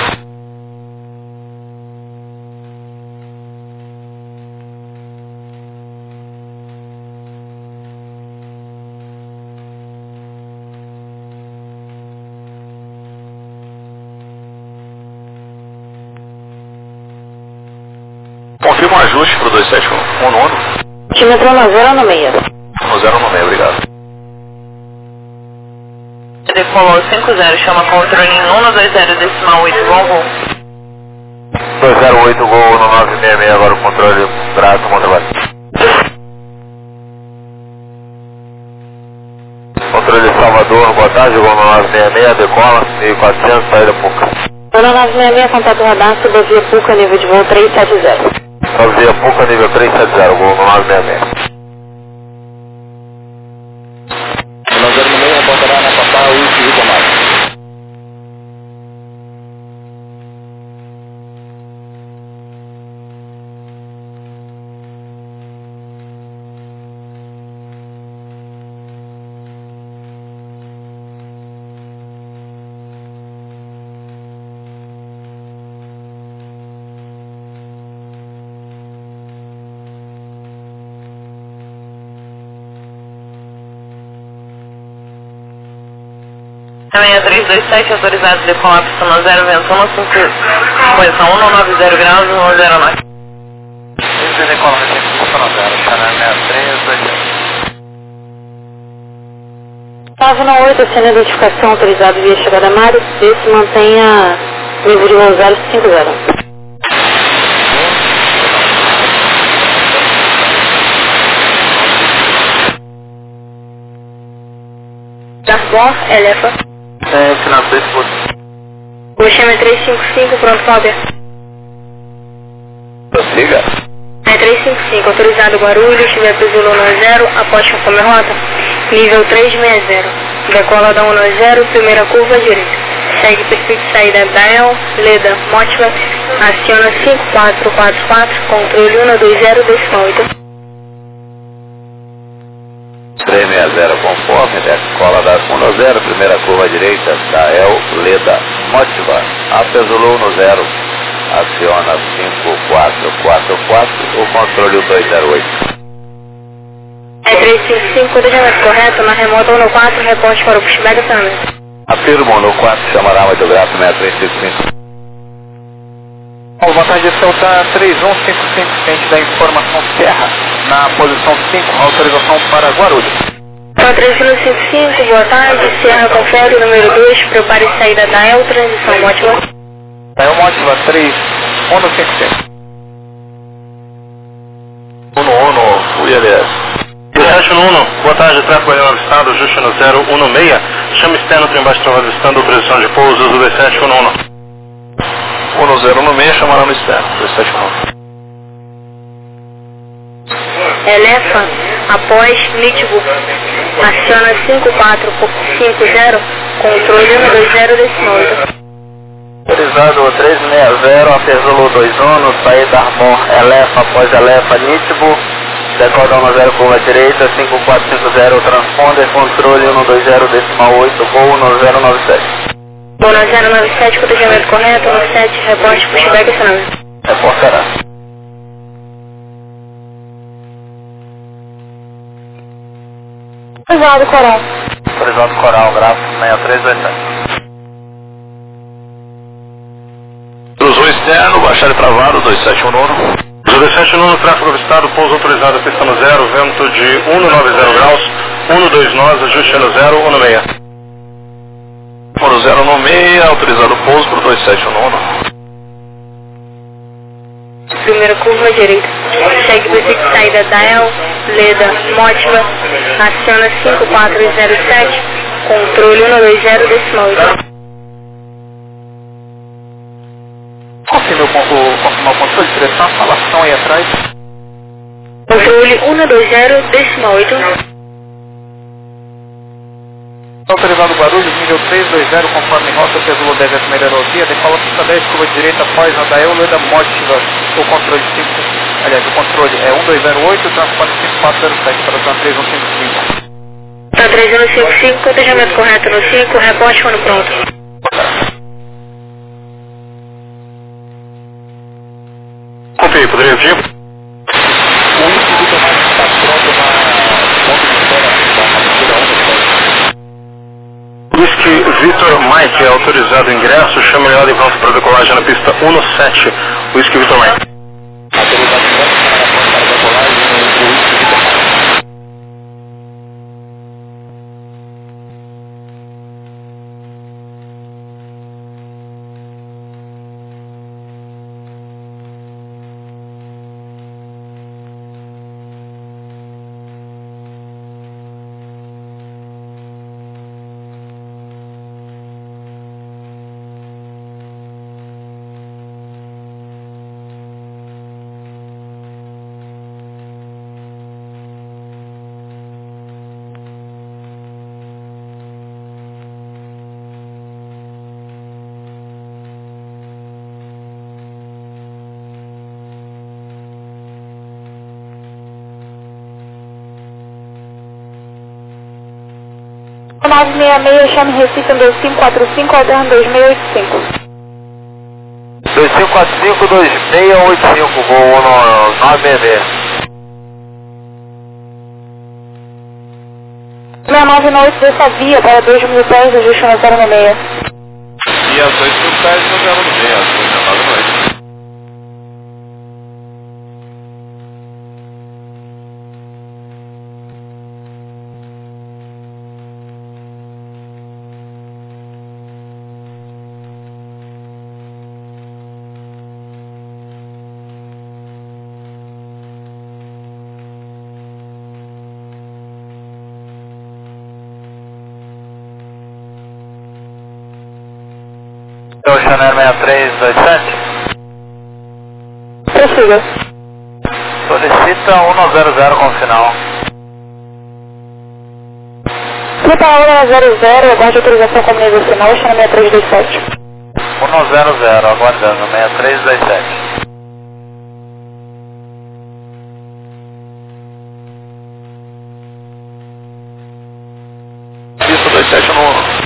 Speaker 2: Confirma um ajuste para o dois sete um nono.
Speaker 3: Tímetro no zero no meio.
Speaker 2: No zero no meio, obrigado.
Speaker 4: Decolou cinco zero, chama controle em um dois zero decimal oito, bom voo.
Speaker 2: dois zero oito, gol no nove seis seis, agora o controle, grato, bom trabalho. Controle Salvador, boa tarde, gol no nove seis seis, decola, mil e quatrocentos, saída Puca.
Speaker 3: Ano nove seis seis, contato radar, subvia Puca, nível de voo três sete zero.
Speaker 2: Subvia Puca, nível três sete zero, gol no nove seis seis.
Speaker 5: No zero no meio, apontará na Papá, Whisky Vitão, Mike.
Speaker 4: seis três dois sete, autorizado a decolar pista no zero vento um, posição um nove zero graus no zero nove.
Speaker 2: Livre decolagem, pista no zero, canal seis três dois sete.
Speaker 3: nove nove oito, sendo identificação autorizado via chegada Mário, esse mantenha nível de voo zero cinco zero. Darkbor, Elefa.
Speaker 1: É, final do Facebook.
Speaker 3: Gostei três cinco cinco, pronto, Cláudia.
Speaker 2: Prossiga.
Speaker 3: É três cinco cinco, autorizado Guarulhos, Vento Zulu um zero, após conforme rota, nível três seis zero. Decola da um zero, primeira curva direita. Segue perfeito saída Dial, Leda, Motiva, aciona cinco quatro quatro quatro, controle um dois zero, decimal oito.
Speaker 2: três seis zero conforme, decola da um zero, primeira curva direita, Dial, Leda, Motiva, Alfa Zulu um zero, aciona cinco quatro quatro quatro, o controle dois zero oito.
Speaker 3: É três cinco cinco, codejamento correto, na remota um quatro, reporte para o pushback também.
Speaker 2: Afirmo no quatro, chamará radiográfico seis três cinco cinco.
Speaker 5: Bom, vantagem de soltar três um cinco cinco, ciente da informação Serra, na posição cinco, autorização para Guarulhos.
Speaker 3: Então, três cinco cinco cinco, boa tarde, Serra confere, número dois, prepare saída da El, transição Motiva.
Speaker 5: É o Motiva três um cinco cinco.
Speaker 2: Uno, Uno, U I L S.
Speaker 6: sete um um, boa tarde, tráfego aéreo avistado, ajuste no zero um seis, chama externo, trem baixo, travado avistando, previsão de pouso, uso dois sete um um.
Speaker 2: um zero um seis, chamará no externo, dois sete um.
Speaker 3: Elefa, após Nitibu, aciona cinco quatro cinco zero, controle um dois zero, decimal oito.
Speaker 1: Autorizado três seis zero, Alfa Zulu dois um, saída Armor, Elefa, após Elefa, Nitibu, decola um zero, curva direita, cinco quatro cinco zero, transponder, controle um dois zero, decimal oito, voo um zero nove sete.
Speaker 3: Voo um zero nove sete, codejamento correto, um sete, reporte, pushback, acionamento.
Speaker 1: Reportará.
Speaker 3: Autorizado Coral.
Speaker 1: Autorizado Coral, gráfico seis três dois sete.
Speaker 2: Cruzou externo, baixar travado, dois sete um um.
Speaker 6: dois sete um um, tráfego avistado, pouso autorizado, pista no zero, vento de cento e noventa graus, um dois nove, ajuste no zero um seis.
Speaker 2: um zero um seis, autorizado pouso por dois sete um um.
Speaker 3: Primeira curva direita. Segue perfeito saída Dial, Leda, Motiva, aciona cinco quatro zero sete, controle um dois zero, decimal oito.
Speaker 5: Confirme o, o, confirmar o controle de direção, falação aí atrás.
Speaker 3: Controle um dois zero, decimal oito.
Speaker 5: Autorizado Guarulhos, nível três dois zero, conforme rota, Zulu dez S meteorologia, decola pista dez, curva direita, após Nadael, Leda, Motiva, o controle cinco, aliás, o controle é um dois zero oito, transporte cinco quatro zero sete, para o três um cinco cinco.
Speaker 3: Tá três um cinco cinco, cotejamento correto no cinco, reporte quando pronto.
Speaker 6: Confere, poderia repetir?
Speaker 5: O Instituto mais está pronto na ponta de espera da Madeira um.
Speaker 6: Whisky Victor Mike é autorizado o ingresso, chama ele de volta para decolagem na pista um sete, Whisky Victor Mike.
Speaker 5: Autorizado o ingresso, chama na ponta para decolagem, o Whisky Victor Mike.
Speaker 3: nove seis seis, chame Recife dois cinco quatro cinco, alterno dois seis oito cinco.
Speaker 1: dois cinco quatro cinco, dois seis oito cinco, voo no nove seis seis.
Speaker 3: seis nove oito, dessa via para dois mil pés, ajuste no zero seis.
Speaker 2: E as dois mil pés no zero um seis, as duas nove noite.
Speaker 1: Oceanair seis três dois sete.
Speaker 3: Prossiga.
Speaker 1: Solicita um zero zero com final.
Speaker 3: Flipa um zero zero, aguarde autorização como nível final, Oceanair seis três dois sete.
Speaker 1: um zero zero, aguardando, seis três dois sete.
Speaker 2: Isso, dois sete um um.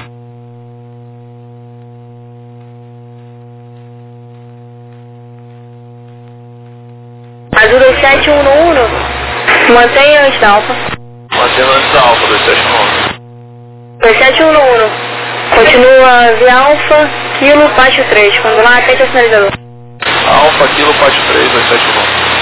Speaker 3: Azul dois sete um um, mantenha antes da Alfa.
Speaker 2: Mantendo antes da Alfa, dois sete um um.
Speaker 3: dois sete um um, continua via Alfa, Kilo, Pátio três, quando lá atende o sinalizador.
Speaker 2: Alfa, Kilo, Pátio três, dois sete um um.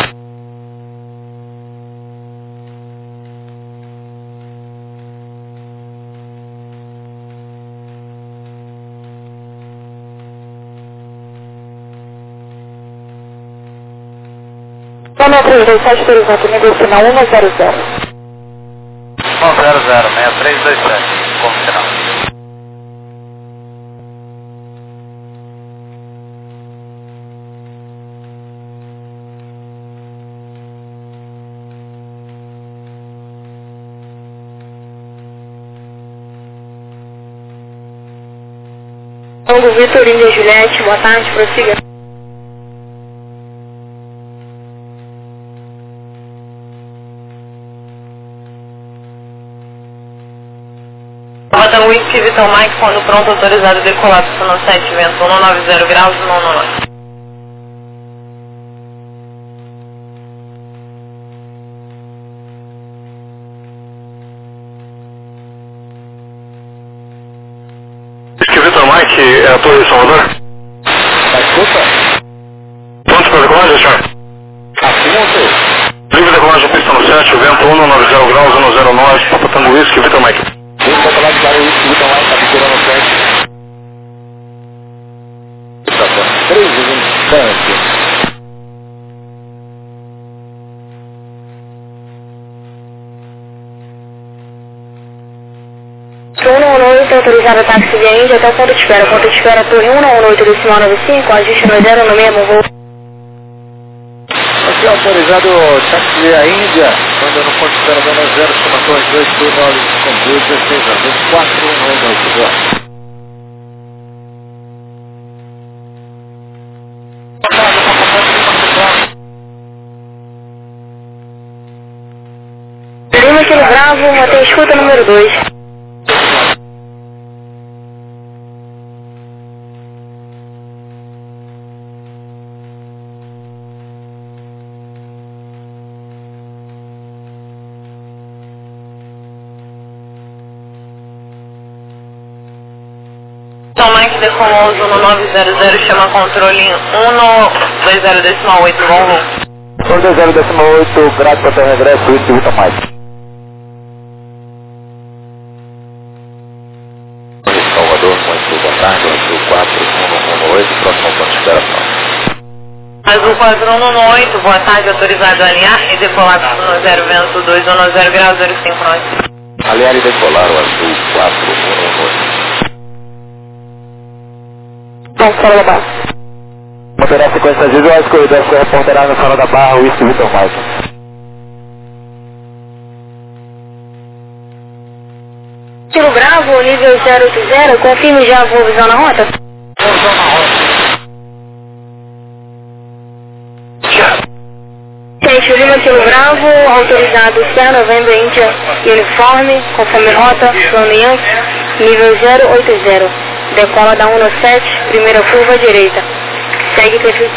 Speaker 3: Toma três dois sete, horizonte, nível final um zero zero.
Speaker 1: um zero zero, seis três dois sete, com final.
Speaker 3: Tango Vitor, Índia Juliette, boa tarde, prossiga.
Speaker 4: Rota Whisky Vitor Mike, quando pronto, autorizado decolar do Sono sete, vento cento e noventa graus, não, não, não.
Speaker 6: Whisky Vitor Mike, é a Torre de Salvador?
Speaker 5: Desculpa?
Speaker 6: Pronto para decolagem, senhor?
Speaker 5: Assim ou não?
Speaker 6: Livre decolagem, pista no sete, vento cento e noventa graus, cento e nove, Papa Tango Whisky Vitor Mike.
Speaker 5: Ele vai falar de Claro Whisky, Vitor Mike, captura no sete. três instantes.
Speaker 3: um um oito, autorizado táxi via Índia até o ponto de espera. Ponto de espera, torre um um oito, decimal noventa e cinco, ajuste no zero no mesmo voo.
Speaker 5: Aqui é autorizado táxi via Índia, quando no ponto de espera zona zero, soma torre dois, dois, nove, com dois, dezesseis, dois, quatro, um, oito, dois.
Speaker 3: Lima Kilo Bravo, mantém escuta número dois.
Speaker 4: Então, Mike decolou Zuno nove zero zero, chama controle um dois zero decimal oito, vamos.
Speaker 5: um dois zero decimal oito, grade para terra regresso, Whisky Vitor Mike.
Speaker 2: Salvador, muito boa tarde, Azul quatro um um oito, próximo ponto de espera pronto.
Speaker 4: Azul quatro um um oito, boa tarde, autorizado a alinhar e decolar do Sono zero, vento dois, zona zero graus, zero cinco nove.
Speaker 2: Aliar e decolar o Azul quatro um um oito.
Speaker 3: Vamos para a base.
Speaker 5: Manterá a sequência visual, corredor corresponderá no Sala da Barra, Whisky Vitor Mike.
Speaker 3: Kilo Bravo, nível zero oito zero, confirme já a voo visão na rota.
Speaker 5: Visão na rota.
Speaker 3: Sete Lima Kilo Bravo, autorizado Sierra November Índia, uniforme, conforme rota, plano Yankee, nível zero oito zero. Decola da um no sete, primeira curva à direita. Segue perfil